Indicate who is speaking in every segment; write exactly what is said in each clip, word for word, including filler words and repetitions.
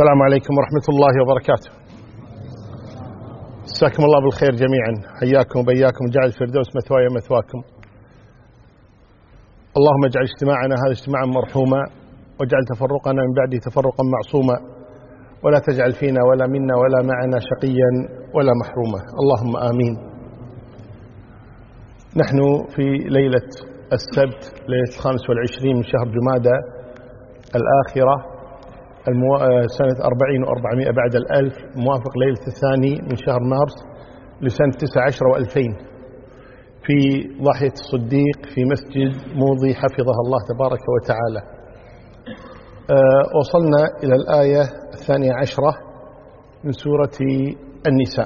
Speaker 1: السلام عليكم ورحمة الله وبركاته. مساكم الله بالخير جميعا، حياكم وبياكم، جعل الفردوس مثواي مثواكم. اللهم اجعل اجتماعنا هذا اجتماعا مرحوما، واجعل تفرقنا من بعده تفرقا معصوما، ولا تجعل فينا ولا منا ولا معنا شقيا ولا محروما، اللهم آمين. نحن في ليلة السبت، ليلة الخامس والعشرين من شهر جمادى الآخرة، المو... سنة أربعين وأربعمائة بعد الألف، موافق ليلة الثاني من شهر مارس لسنة تسعة عشر وألفين، في ضاحية الصديق في مسجد موضي حفظها الله تبارك وتعالى. أه وصلنا إلى الآية الثانية عشرة من سورة النساء.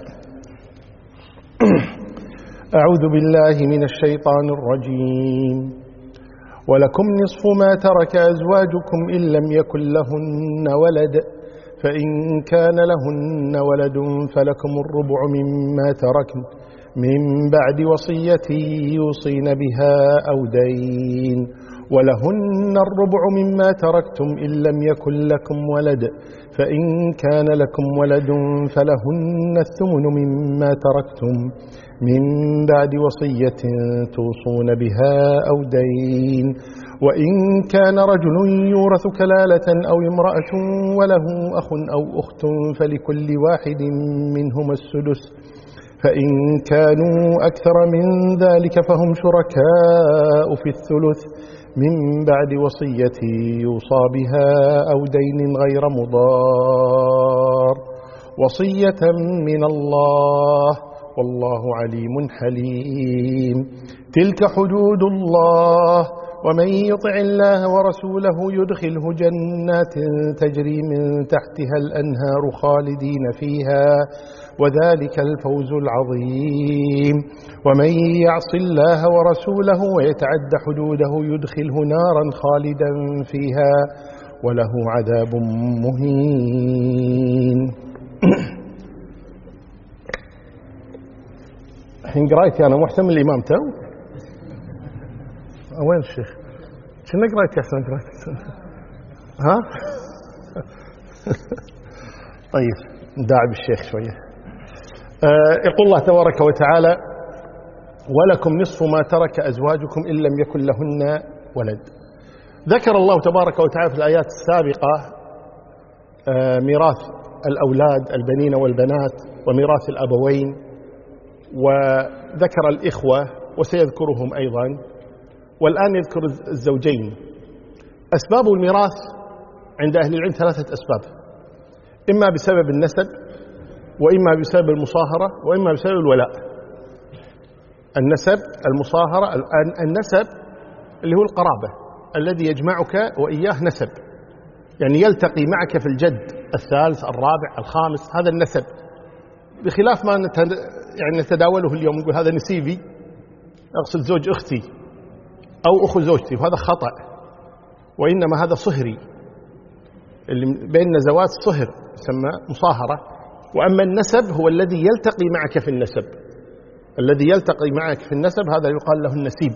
Speaker 1: أعوذ بالله من الشيطان الرجيم. ولكم نصف ما ترك أزواجكم إن لم يكن لهن ولد، فإن كان لهن ولد فلكم الربع مما تركن من بعد وصية يوصين بها أو دين، ولهن الربع مما تركتم إن لم يكن لكم ولد، فإن كان لكم ولد فلهن الثمن مما تركتم من بعد وصية توصون بها أو دين، وإن كان رجل يورث كلالة أو امرأة وله أخ أو أخت فلكل واحد منهما السدس، فإن كانوا أكثر من ذلك فهم شركاء في الثلث من بعد وصية يوصى بها أو دين غير مضار، وصية من الله والله عليم حليم. تلك حدود الله، ومن يطع الله ورسوله يدخله جنات تجري من تحتها الأنهار خالدين فيها، وذلك الفوز العظيم. ومن يعص الله ورسوله ويتعد حدوده يدخله نارا خالدا فيها وله عذاب مهين. الحين قرأتي أنا محتمل الإمام تو. وين الشيخ؟ شنو قرأتي أحسن قرأتي؟ ها؟ طيب نداعب الشيخ شوية. آه يقول الله تبارك وتعالى: ولكم نصف ما ترك أزواجكم إن لم يكن لهن ولد. ذكر الله تبارك وتعالى في الآيات السابقة آه ميراث الأولاد البنين والبنات وميراث الأبوين، وذكر الإخوة وسيذكرهم أيضا، والآن يذكر الزوجين. أسباب الميراث عند أهل العلم ثلاثة أسباب: إما بسبب النسب، وإما بسبب المصاهرة، وإما بسبب الولاء. النسب، المصاهرة. النسب اللي هو القرابة الذي يجمعك وإياه نسب، يعني يلتقي معك في الجد الثالث الرابع الخامس، هذا النسب، بخلاف ما يعني نتداوله اليوم، نقول هذا نسيبي، أقصد زوج أختي أو أخو زوجتي، وهذا خطأ، وإنما هذا صهري، اللي بيننا زواج صهر يسمى مصاهرة. وأما النسب هو الذي يلتقي معك في النسب، الذي يلتقي معك في النسب هذا يقال له النسيب.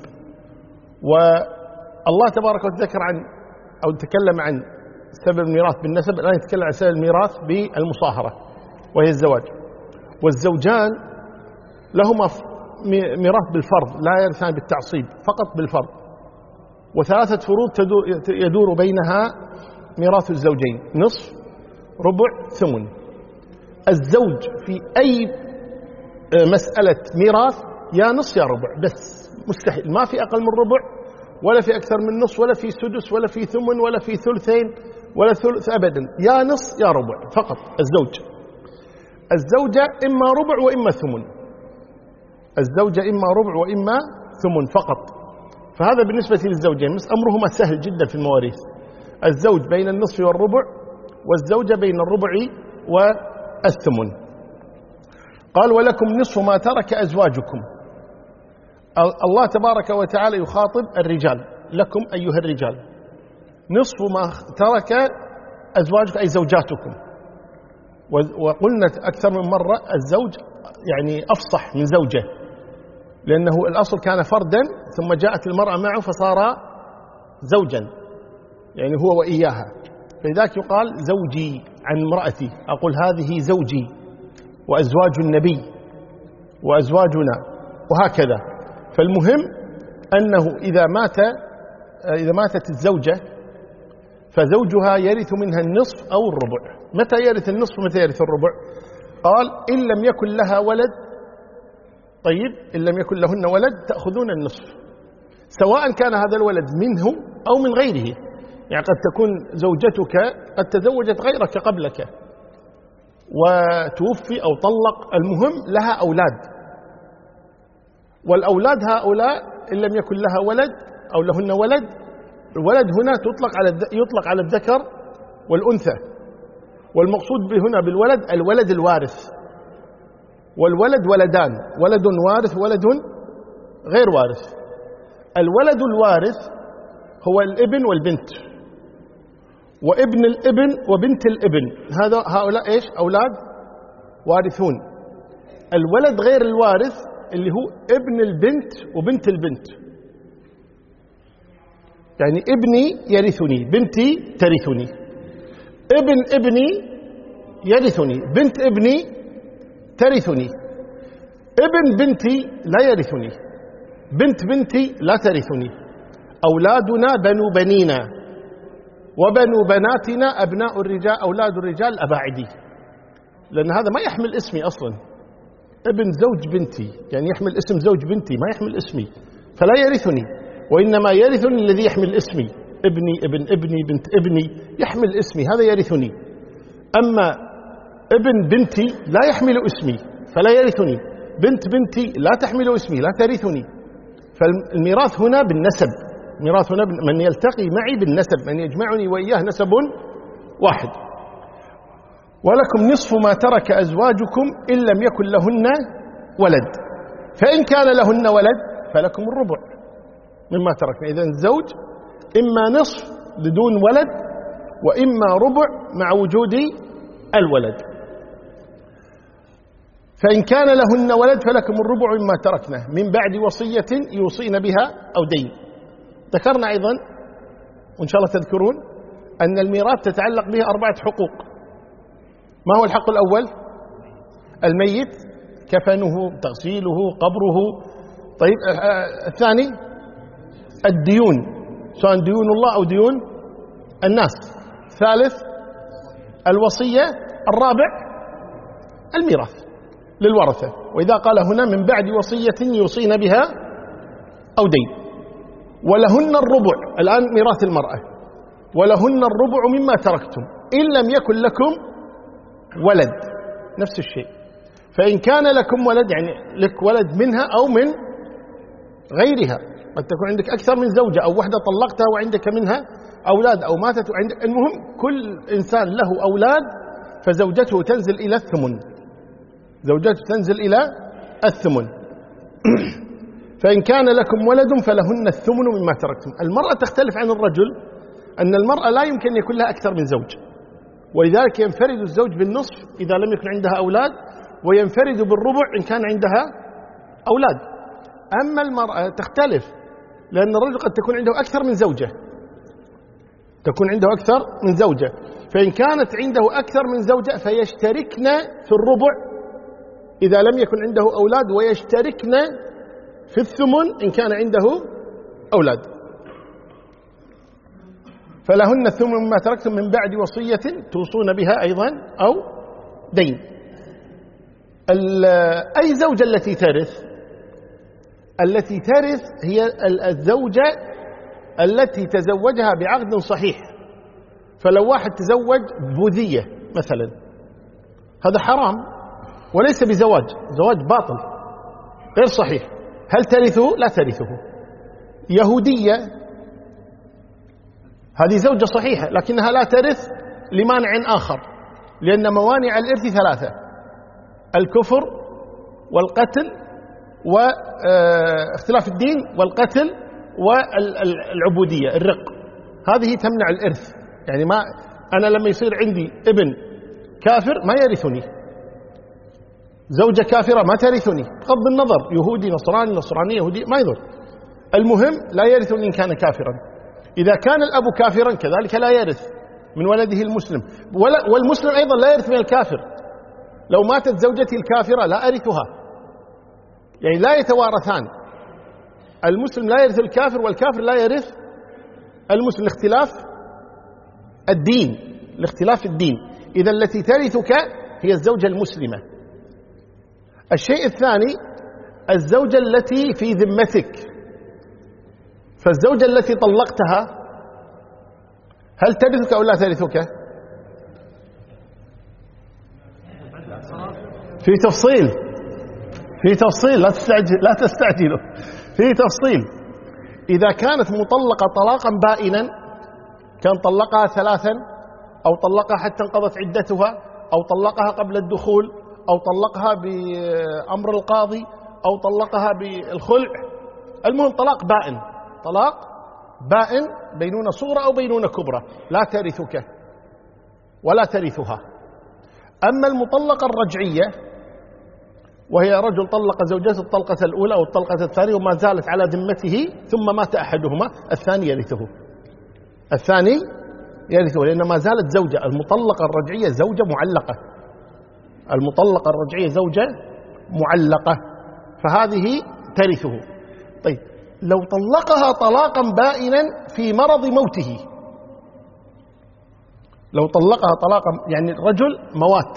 Speaker 1: والله تبارك وتعالى ذكر عن أو تكلم عن سبب الميراث بالنسب، الآن يتكلم عن سبب الميراث بالمصاهرة وهي الزواج. والزوجان لهما ميراث بالفرض، لا يرثان بالتعصيب، فقط بالفرض. وثلاثة فروض يدور بينها ميراث الزوجين: نصف، ربع، ثمن. الزوج في أي مسألة ميراث يا نصف يا ربع، بس مستحيل، ما في أقل من ربع ولا في أكثر من نصف ولا في سدس ولا في ثمن ولا في ثلثين ولا ثلث أبدا، يا نصف يا ربع فقط. الزوج الزوجة إما ربع وإما ثمن، الزوجة إما ربع وإما ثمن فقط. فهذا بالنسبة للزوجين، أمرهما سهل جدا في المواريث: الزوج بين النصف والربع، والزوجة بين الربع والثمن. قال: ولكم نصف ما ترك أزواجكم. الله تبارك وتعالى يخاطب الرجال: لكم أيها الرجال نصف ما ترك أزواجكم، أي زوجاتكم. وقلنا أكثر من مرة الزوج يعني أفصح من زوجة، لأنه الأصل كان فردا ثم جاءت المرأة معه فصار زوجا، يعني هو وإياها. فلذلك يقال زوجي عن امرأتي، أقول هذه زوجي وأزواج النبي وأزواجنا وهكذا. فالمهم أنه إذا مات إذا ماتت الزوجة فزوجها يرث منها النصف أو الربع. متى يرث النصف ومتى يرث الربع؟ قال إن لم يكن لها ولد، طيب إن لم يكن لهن ولد تأخذون النصف، سواء كان هذا الولد منه أو من غيره. يعني قد تكون زوجتك قد تزوجت غيرك قبلك وتوفي أو طلق، المهم لها أولاد، والأولاد هؤلاء إن لم يكن لها ولد أو لهن ولد، الولد هنا تطلق على يطلق على الذكر والأنثى، والمقصود هنا بالولد الولد الوارث. والولد ولدان، ولد وارث وولد غير وارث. الولد الوارث هو الابن والبنت، وابن الابن وبنت الابن، هذا هؤلاء ايش؟ أولاد وارثون. الولد غير الوارث اللي هو ابن البنت وبنت البنت، يعني ابني يرثني، بنتي ترثني، ابن ابني يرثني، بنت ابني ترثني، ابن بنتي لا يرثني، بنت بنتي لا ترثني، أولادنا بنو بنينا، وبنو بناتنا أبناء الرجال، أولاد الرجال أباعدي، لأن هذا ما يحمل اسمي أصلا. ابن زوج بنتي يعني يحمل اسم زوج بنتي، ما يحمل اسمي، فلا يرثني، وإنما يرثني الذي يحمل اسمي، ابني ابن ابني بنت ابني يحمل اسمي، هذا يرثني. أما ابن بنتي لا يحمل اسمي فلا يرثني، بنت بنتي لا تحمل اسمي لا ترثني. فالميراث هنا بالنسب، الميراث هنا من يلتقي معي بالنسب، من يجمعني وإياه نسب واحد. ولكم نصف ما ترك أزواجكم إن لم يكن لهن ولد، فإن كان لهن ولد فلكم الربع مما تركنا. إذن الزوج إما نصف بدون ولد وإما ربع مع وجود الولد. فإن كان لهن ولد فلكم الربع مما تركنا من بعد وصية يوصين بها أو دين. ذكرنا أيضا وإن شاء الله تذكرون أن الميراث تتعلق به أربعة حقوق. ما هو الحق الأول؟ الميت، كفنه، تغسيله، قبره. طيب الثاني الديون، سواء ديون الله أو ديون الناس. ثالث الوصية. الرابع الميراث للورثة. وإذا قال هنا من بعد وصية يوصين بها أو دين. ولهن الربع، الآن ميراث المرأة، ولهن الربع مما تركتم إن لم يكن لكم ولد، نفس الشيء. فإن كان لكم ولد يعني لك ولد منها أو من غيرها، قد تكون عندك أكثر من زوجة أو واحدة طلقتها وعندك منها أولاد أو ماتت وعندك، المهم كل إنسان له أولاد فزوجته تنزل إلى الثمن، زوجته تنزل إلى الثمن. فإن كان لكم ولد فلهن الثمن مما تركتم. المرأة تختلف عن الرجل، أن المرأة لا يمكن أن يكون لها أكثر من زوج، ولذلك ينفرد الزوج بالنصف إذا لم يكن عندها أولاد، وينفرد بالربع إن كان عندها أولاد. أما المرأة تختلف، لأن الرجل قد تكون عنده أكثر من زوجة، تكون عنده أكثر من زوجة، فإن كانت عنده أكثر من زوجة فيشتركن في الربع إذا لم يكن عنده أولاد، ويشتركن في الثمن إن كان عنده أولاد. فلهن الثمن مما تركتم من بعد وصية توصون بها أيضا أو دين. أي زوجة التي ترث؟ التي ترث هي الزوجة التي تزوجها بعقد صحيح. فلو واحد تزوج بوذية مثلا، هذا حرام وليس بزواج، زواج باطل غير صحيح، هل ترثه؟ لا ترثه. يهودية هذه زوجة صحيحة لكنها لا ترث لمانع آخر، لأن موانع الإرث ثلاثة: الكفر والقتل واختلاف الدين والقتل والعبودية الرق، هذه تمنع الإرث. يعني ما أنا لما يصير عندي ابن كافر ما يرثني، زوجة كافرة ما ترثني، بغض النظر يهودي نصراني نصراني يهودي ما يضر، المهم لا يرثني إن كان كافرا. إذا كان الأب كافرا كذلك لا يرث، من ولده المسلم، والمسلم أيضا لا يرث من الكافر. لو ماتت زوجتي الكافرة لا أرثها، يعني لا يتوارثان. المسلم لا يرث الكافر والكافر لا يرث المسلم، لاختلاف الدين، لاختلاف الدين. إذا التي ترثك هي الزوجة المسلمة. الشيء الثاني الزوجة التي في ذمتك. فالزوجة التي طلقتها هل ترثك أو لا ترثك؟ في تفصيل، في تفصيل، لا تستعجل، لا تستعجلوا، في تفصيل. إذا كانت مطلقة طلاقا بائنا، كان طلقها ثلاثا أو طلقها حتى انقضت عدتها أو طلقها قبل الدخول أو طلقها بأمر القاضي أو طلقها بالخلع، المهم طلاق بائن، طلاق بائن بينونة صغرى أو بينونة كبرى، لا ترثك ولا ترثها. أما المطلقة الرجعية وهي رجل طلق زوجته الطلقة الأولى أو الطلقة الثانية وما زالت على ذمته ثم مات أحدهما، الثاني يرثه، الثاني يرثه، لأن ما زالت زوجة. المطلقة الرجعية زوجة معلقة، المطلقة الرجعية زوجة معلقة، فهذه ترثه. طيب لو طلقها طلاقا بائنا في مرض موته، لو طلقها طلاقا يعني الرجل موات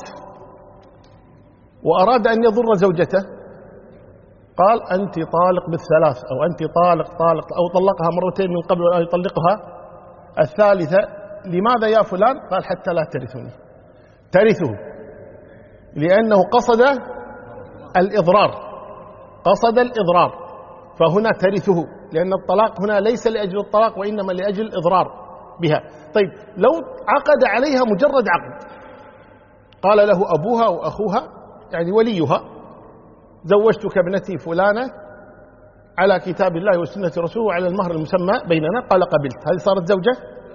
Speaker 1: وأراد أن يضر زوجته، قال أنت طالق بالثلاث أو أنت طالق طالق، أو طلقها مرتين من قبل أن يطلقها الثالثة، لماذا يا فلان؟ قال حتى لا ترثني. ترثه لأنه قصد الإضرار، قصد الإضرار، فهنا ترثه، لأن الطلاق هنا ليس لأجل الطلاق وإنما لأجل الإضرار بها. طيب لو عقد عليها مجرد عقد، قال له أبوها وأخوها يعني وليها زوجتك ابنتي فلانة على كتاب الله وسنة رسوله وعلى المهر المسمى بيننا، قال قبلت، هذه صارت زوجة؟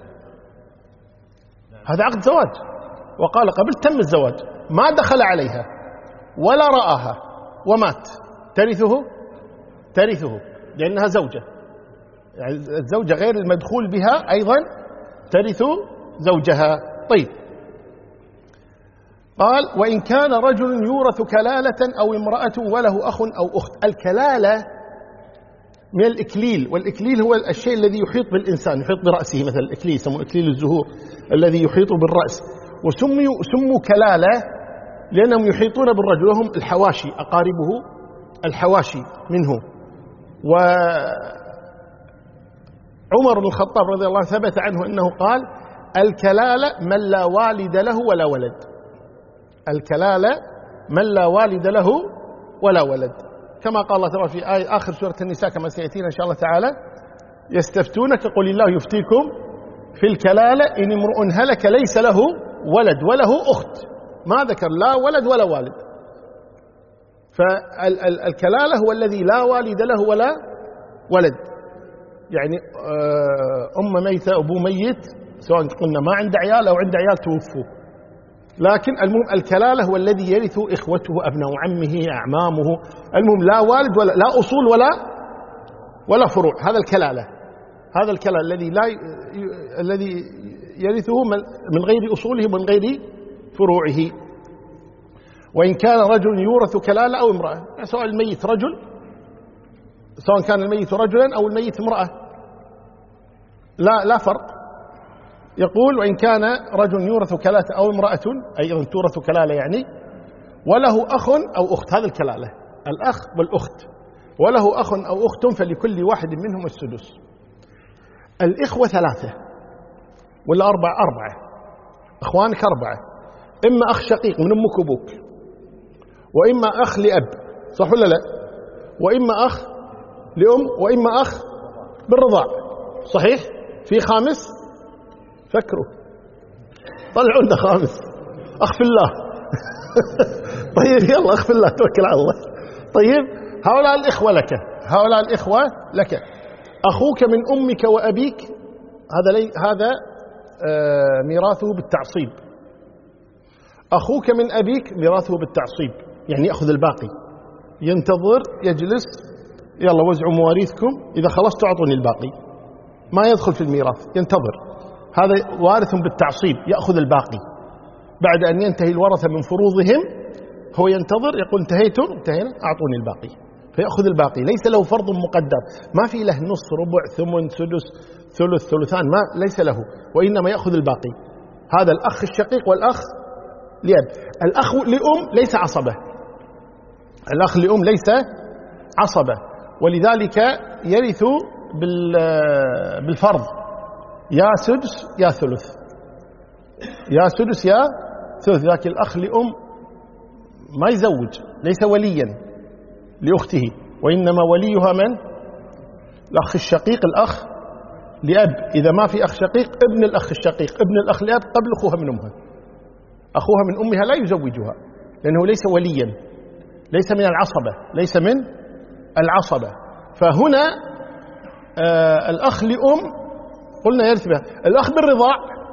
Speaker 1: هذا عقد زواج، وقال قبلت، تم الزواج، ما دخل عليها ولا رآها ومات، ترثه؟ ترثه لأنها زوجة، يعني الزوجة غير المدخول بها أيضا ترث زوجها. طيب قال وإن كان رجل يورث كلالة أو امرأة وله أخ أو أخت. الكلالة من الإكليل، والإكليل هو الشيء الذي يحيط بالإنسان، يحيط برأسه، مثل الإكليل يسموه إكليل الزهور الذي يحيط بالرأس، وسموا سموا كلالة لأنهم يحيطون بالرجل، وهم الحواشي، أقاربه الحواشي منه. وعمر بن الخطاب رضي الله عنه ثبت عنه أنه قال الكلالة من لا والد له ولا ولد، الكلالة من لا والد له ولا ولد، كما قال الله تعالى في آية آخر سورة النساء كما سيأتينا إن شاء الله تعالى، يستفتونك قل الله يفتيكم في الكلالة إن امرؤ هلك ليس له ولد وله أخت، ما ذكر لا ولد ولا والد. فالكلالة هو الذي لا والد له ولا ولد، يعني أم ميتة أبو ميت، سواء قلنا ما عنده عيال أو عنده عيال توفوا، لكن المهم الكلالة هو الذي يرث إخوته أبناء عمه أعمامه، المهم لا والد ولا لا أصول ولا ولا فروع، هذا الكلالة، هذا الكلالة الذي لا الذي يرثه من غير أصوله ومن غير فروعه. وإن كان رجل يورث كلالة أو امرأة، سواء الميت رجل، سواء كان الميت رجلا أو الميت امرأة، لا لا فرق. يقول وإن كان رجل يورث كلالة أو امرأة، أيضا تورث كلالة يعني، وله أخ أو أخت، هذا الكلالة الأخ والأخت، وله أخ أو أخت فلكل واحد منهم السدس. الإخوة ثلاثة ولا أربعة؟ أربعة، أخوانك أربعة، إما أخ شقيق من أمك وأبوك، وإما أخ لأب، صح ولا لا؟ وإما أخ لأم، وإما أخ بالرضاع، صحيح؟ في خامس؟ فكروا، طلعوا لنا خامس، أخ في الله. طيب يلا أخ في الله، توكل على الله. طيب هؤلاء الإخوة لك، هؤلاء الإخوة لك. أخوك من أمك وأبيك هذا لي هذا آه ميراثه بالتعصيب. أخوك من أبيك ميراثه بالتعصيب، يعني يأخذ الباقي، ينتظر، يجلس، يلا وزعوا مواريثكم، إذا خلصتوا أعطوني الباقي، ما يدخل في الميراث، ينتظر. هذا وارث بالتعصيب يأخذ الباقي بعد أن ينتهي الورثة من فروضهم، هو ينتظر يقول انتهيتم انتهينا أعطوني الباقي، فيأخذ الباقي. ليس له فرض مقدر، ما في له نص ربع ثمن سدس ثلث ثلثان، ما ليس له، وإنما يأخذ الباقي. هذا الأخ الشقيق والأخ لأب. الأخ لأم ليس عصبة، الأخ لأم ليس عصبة، ولذلك يرث بالفرض، يا سدس يا ثلث، يا سدس يا ثلث. لكن الأخ لأم ما يزوج، ليس وليا لأخته، وإنما وليها من؟ الأخ الشقيق الأخ لأب. إذا ما في أخ شقيق ابن الأخ الشقيق ابن الأخ لأب قبل أخوها من أمها، أخوها من أمها لا يزوجها لأنه ليس وليا، ليس من العصبة، ليس من العصبة. فهنا آه الأخ لأم قلنا يرث بها. الأخ بالرضاع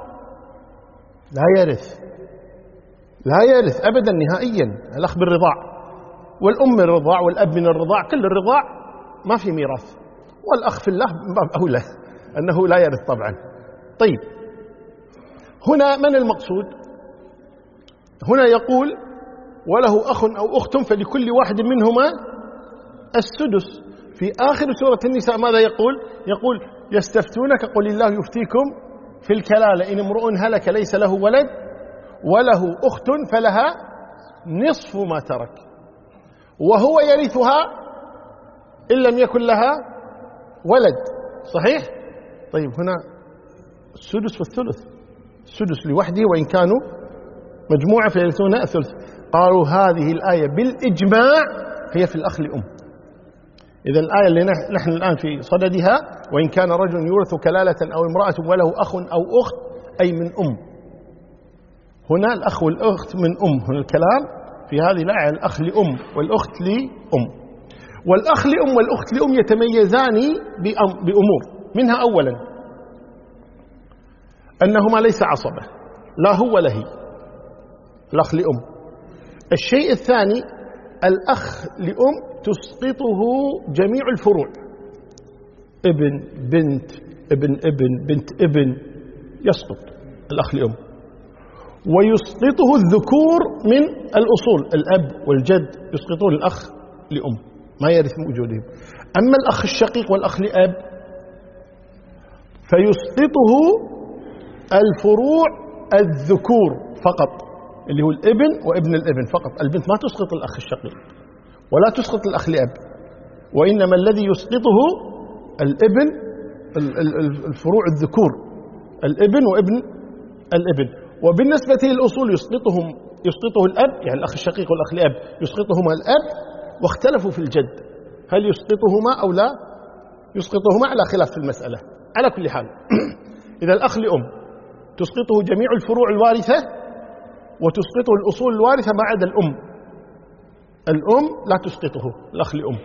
Speaker 1: لا يرث، لا يرث أبدا نهائيا. الأخ بالرضاع والأم من الرضاع والأب من الرضاع، كل الرضاع ما في ميراث. والأخ في الله باب أولى أنه لا يرث طبعا. طيب هنا من المقصود؟ هنا يقول وله أخ أو أخت فلكل واحد منهما السدس. في آخر سورة النساء ماذا يقول؟ يقول يستفتونك قل الله يفتيكم في الكلالة إن امرؤ هلك ليس له ولد وله أخت فلها نصف ما ترك وهو يرثها إن لم يكن لها ولد. صحيح؟ طيب هنا السدس والثلث، السدس لوحده وإن كانوا مجموعة فيرثون الثلث. قالوا هذه الآية بالإجماع هي في الأخ لأم. إذا الآية اللي نحن الآن في صددها وإن كان رجل يورث كلالة أو امرأة وله أخ أو أخت أي من أم. هنا الأخ والأخت من أم، هنا الكلام في هذه الآية الأخ لأم والأخت لأم. والأخ لأم والأخت لأم يتميزان بأمور، منها أولا أنهما ليس عصبة، لا هو ولا هي، الأخ لأم. الشيء الثاني الأخ لأم تسقطه جميع الفروع، ابن بنت ابن ابن بنت ابن يسقط الأخ لأم. ويسقطه الذكور من الأصول، الأب والجد يسقطون الأخ لأم ما يرث وجودهم. أما الأخ الشقيق والأخ لأب فيسقطه الفروع الذكور فقط، اللي هو الابن وابن الابن فقط. البنت ما تسقط الأخ الشقيق ولا تسقط الأخ لأب، وإنما الذي يسقطه الابن الفروع الذكور، الابن وابن الابن. وبالنسبة للأصول يسقطهم يسقطه الأب، يعني الأخ الشقيق والأخ لأب يسقطهما الأب، واختلفوا في الجد هل يسقطهما أو لا يسقطهما، على خلاف في المسألة. على كل حال إذا الأخ لأم تسقطه جميع الفروع الوارثة وتسقطه الأصول الوارثة ما عدا الأم. الأم لا تسقطه الأخ لأم.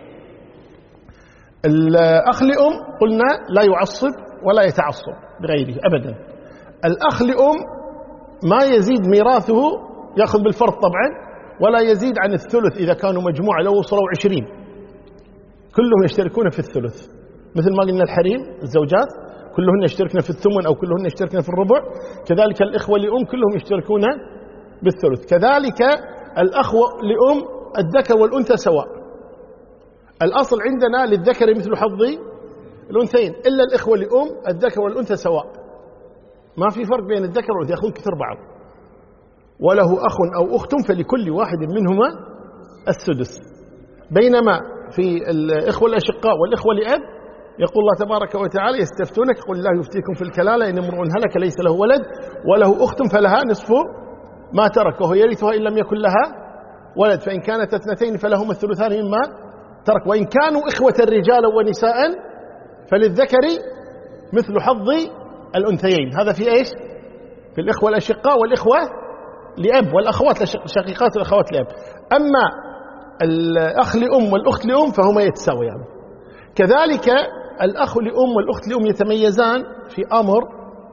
Speaker 1: الأخ لأم قلنا لا يعصب ولا يتعصب بغيره أبدا. الأخ لأم ما يزيد ميراثه، يأخذ بالفرض طبعا، ولا يزيد عن الثلث إذا كانوا مجموعة لو وصلوا عشرين كلهم يشتركون في الثلث، مثل ما قلنا الحريم الزوجات كلهن يشتركن في الثمن أو كلهن يشتركن في الربع، كذلك الإخوة لأم كلهم يشتركون بالثلث. كذلك الأخ لأم الذكر والأنثى سواء، الأصل عندنا للذكر مثل حظ الأنثيين، إلا الإخوة لأم الذكر والأنثى سواء، ما في فرق بين الذكر والأنثى، يأخذون كثر بعض. وله أخ أو أخت فلكل واحد منهما السدس. بينما في الإخوة الأشقاء والإخوة لأب يقول الله تبارك وتعالى يستفتونك قل الله يفتيكم في الكلالة إن امرؤ هلك ليس له ولد وله أخت فلها نصف ما ترك وهو يرثها إن لم يكن لها ولد فإن كانت اثنتين فلهما الثلثان مما ترك وإن كانوا إخوة رجالا ونساء فللذكر مثل حظ الأنثيين. هذا في إيش؟ في الإخوة الأشقاء والإخوة لأب والأخوات الشقيقات والأخوات لأب. أما الأخ لأم والأخت لأم فهما يتساويان. يعني. كذلك الأخ لأم والأخت لأم يتميزان في أمر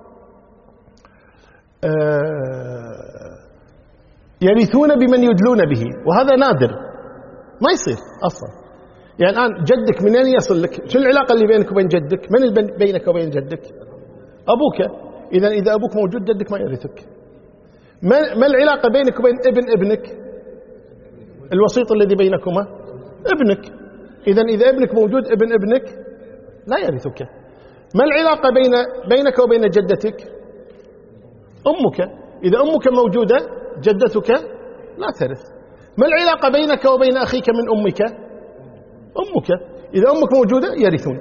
Speaker 1: يرثون بمن يدلون به، وهذا نادر ما يصير أصلا. يعني الآن جدك منين يصل لك؟ شو العلاقة اللي بينك وبين جدك؟ من اللي بينك وبين جدك؟ أبوك. إذا إذا أبوك موجود جدك ما يرثك. ما, ما العلاقة بينك وبين ابن ابنك؟ الوسيط الذي بينكما ابنك. إذا إذا ابنك موجود ابن ابنك لا يرثك. ما العلاقة بين بينك وبين جدتك؟ أمك. إذا أمك موجودة جدتك لا ترث. ما العلاقة بينك وبين أخيك من أمك؟ أمك. إذا أمك موجودة يرثون.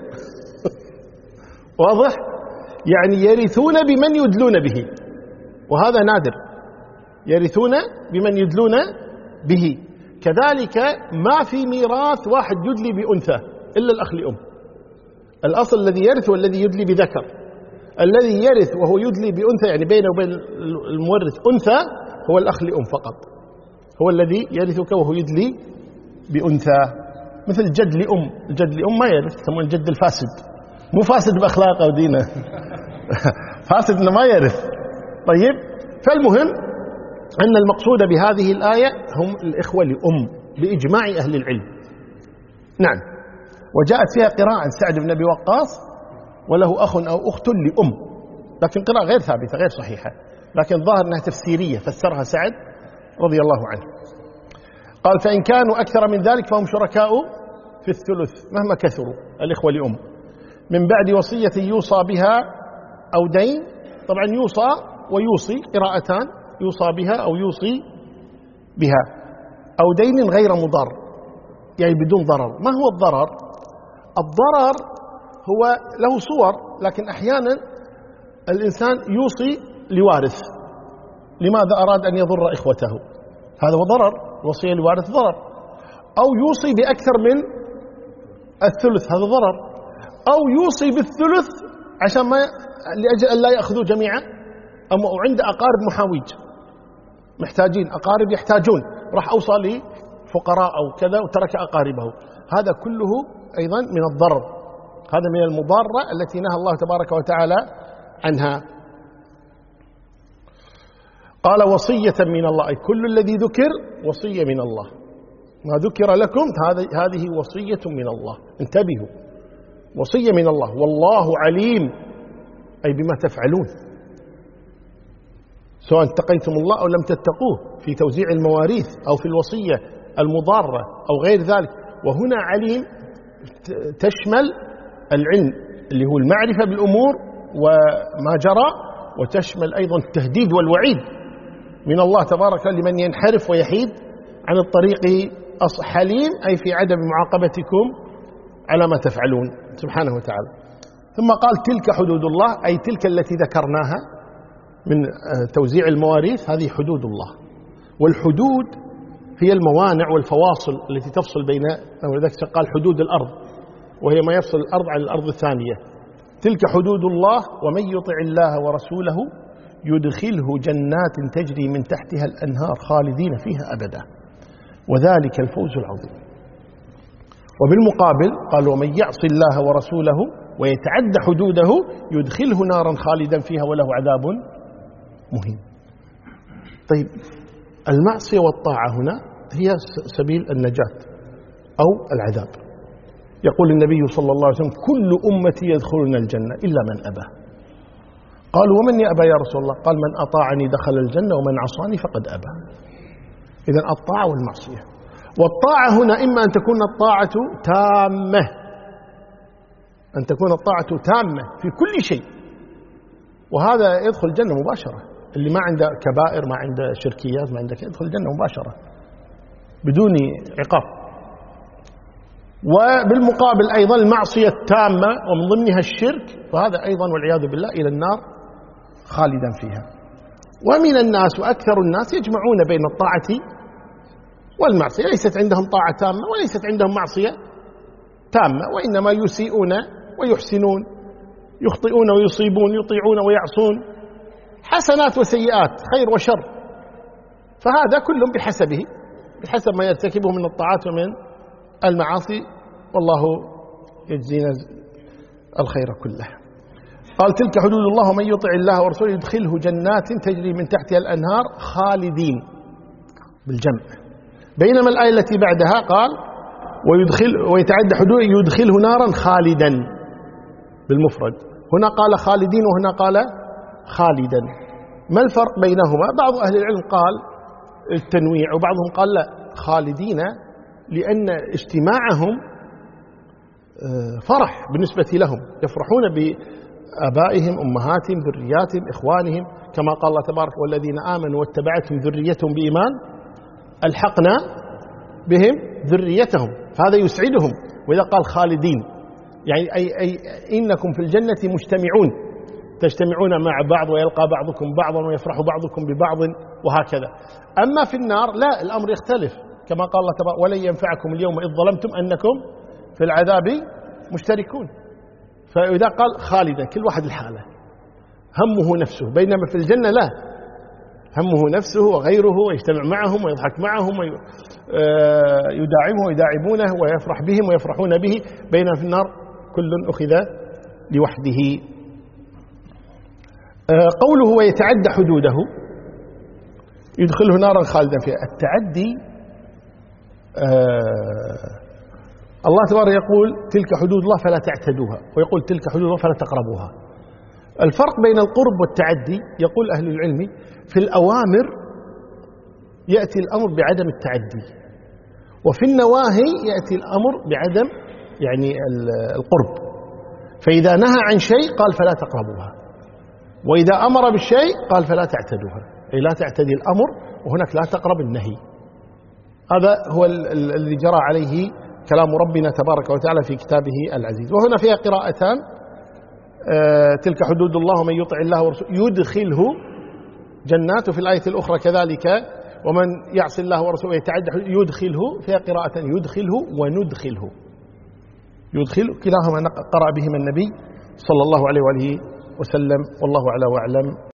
Speaker 1: واضح؟ يعني يرثون بمن يدلون به، وهذا نادر. يرثون بمن يدلون به. كذلك ما في ميراث واحد يدلي بأنثى إلا الأخ لأم. الأصل الذي يرث والذي يدلي بذكر. الذي يرث وهو يدلي بأنثى يعني بينه وبين المورث أنثى هو الأخ لأم فقط، هو الذي يرثك وهو يدلي بأنثى. مثل الجد لأم. الجد لأم ما يرث، يسمونه الجد الفاسد، مو فاسد بأخلاقه ودينه فاسد إنه ما يرث. طيب، فالمهم أن المقصود بهذه الآية هم الإخوة لأم بإجماع أهل العلم. نعم. وجاءت فيها قراءة عن سعد بن أبي وقاص وله أخ أو أخت لأم، لكن قراءة غير ثابتة غير صحيحة، لكن ظاهر أنها تفسيرية فسرها سعد رضي الله عنه. قال فإن كانوا أكثر من ذلك فهم شركاء في الثلث مهما كثروا الإخوة لأم من بعد وصية يوصى بها أو دين. طبعا يوصى ويوصي قراءتان، يوصى بها أو يوصي بها، أو دين غير مضار يعني بدون ضرر. ما هو الضرر؟ الضرر هو له صور، لكن أحيانا الإنسان يوصي لوارث لماذا أراد أن يضر إخوته، هذا هو ضرر. وصية لوارث ضرر. أو يوصي بأكثر من الثلث، هذا ضرر. أو يوصي بالثلث عشان ما لأجل أن لا يأخذوا جميعا، أو عند أقارب محاويج محتاجين، أقارب يحتاجون، راح أوصى لفقراء أو كذا وترك أقاربه، هذا كله أيضا من الضرر، هذا من المضارة التي نهى الله تبارك وتعالى عنها. قال وصية من الله، أي كل الذي ذكر وصية من الله، ما ذكر لكم هذه وصية من الله، انتبهوا، وصية من الله. والله عليم أي بما تفعلون، سواء اتقيتم الله أو لم تتقوه في توزيع المواريث أو في الوصية المضارة أو غير ذلك. وهنا عليم تشمل العلم اللي هو المعرفة بالأمور وما جرى، وتشمل أيضا التهديد والوعيد من الله تبارك لمن ينحرف ويحيد عن الطريق. حليم أي في عدم معاقبتكم على ما تفعلون سبحانه وتعالى. ثم قال تلك حدود الله، أي تلك التي ذكرناها من توزيع المواريث، هذه حدود الله. والحدود هي الموانع والفواصل التي تفصل بين، ولذلك قال حدود الأرض، وهي ما يفصل الأرض عن الأرض الثانية. تلك حدود الله ومن يطع الله ورسوله يدخله جنات تجري من تحتها الأنهار خالدين فيها أبدا وذلك الفوز العظيم. وبالمقابل قال ومن يعص الله ورسوله ويتعد حدوده يدخله نارا خالدا فيها وله عذاب مهين. طيب، المعصية والطاعة هنا هي سبيل النجاة أو العذاب. يقول النبي صلى الله عليه وسلم كل أمتي يدخلون الجنة إلا من أبى. قالوا ومن يأبى يا رسول الله؟ قال من أطاعني دخل الجنة ومن عصاني فقد أبى. إذن الطاعة والمعصية. والطاعة هنا إما أن تكون الطاعة تامة، أن تكون الطاعة تامة في كل شيء، وهذا يدخل الجنة مباشرة. اللي ما عنده كبائر، ما عنده شركيات، ما عنده يدخل الجنة مباشرة بدون عقاب. وبالمقابل أيضا المعصية التامة ومن ضمنها الشرك، فهذا أيضا والعياذ بالله إلى النار خالدا فيها. ومن الناس وأكثر الناس يجمعون بين الطاعة والمعصية، ليست عندهم طاعة تامة وليست عندهم معصية تامة، وإنما يسيئون ويحسنون، يخطئون ويصيبون، يطيعون ويعصون، حسنات وسيئات، خير وشر، فهذا كل بحسبه، بحسب ما يرتكبه من الطاعات ومن المعاصي، والله يجزينا الخير كله. قال تلك حدود الله ومن يطع الله ورسوله يدخله جنات تجري من تحتها الأنهار خالدين بالجمع. بينما الآية التي بعدها قال ويدخل ويتعدى حدوده يدخله نارا خالدا بالمفرد، هنا قال خالدين وهنا قال خالدا. ما الفرق بينهما؟ بعض أهل العلم قال التنويع، وبعضهم قال لا، خالدين، لأن اجتماعهم فرح بالنسبة لهم، يفرحون بآبائهم، أمهاتهم، ذرياتهم، إخوانهم، كما قال الله تبارك والذين آمنوا واتبعتهم ذريتهم بإيمان ألحقنا بهم ذريتهم، فهذا يسعدهم. وإذا قال خالدين يعني أي, أي إنكم في الجنة مجتمعون، تجتمعون مع بعض ويلقى بعضكم بعضا ويفرح بعضكم ببعض وهكذا. أما في النار لا، الأمر يختلف، كما قال الله تبارك ولن ينفعكم اليوم إذ ظلمتم أنكم في العذاب مشتركون. فإذا قال خالدا كل واحد الحالة، همه نفسه، بينما في الجنة لا، همه نفسه وغيره، ويجتمع معهم ويضحك معهم ويداعبهم ويداعبونه ويفرح بهم ويفرحون به، بينما في النار كل أخذ لوحده. قوله ويتعدى حدوده يدخله نارا خالدا فيها. التعدي الله تبارك يقول تلك حدود الله فلا تعتدوها، ويقول تلك حدود الله فلا تقربوها. الفرق بين القرب والتعدي يقول أهل العلم في الأوامر يأتي الأمر بعدم التعدي، وفي النواهي يأتي الأمر بعدم يعني القرب. فإذا نهى عن شيء قال فلا تقربوها، وإذا أمر بالشيء قال فلا تعتدوها، أي لا تعتدي الأمر، وهناك لا تقرب النهي. هذا هو الذي جرى عليه كلام ربنا تبارك وتعالى في كتابه العزيز. وهنا فيها قراءتان، آه تلك حدود الله ومن يطع الله ورسوله يدخله جنات، وفي الآية الأخرى كذلك ومن يعصي الله ورسوله يتعدى يدخله، فيها قراءتان يدخله وندخله. يدخله كلاهما قرأ بهما النبي صلى الله عليه وآله وسلم، والله أعلى وأعلم.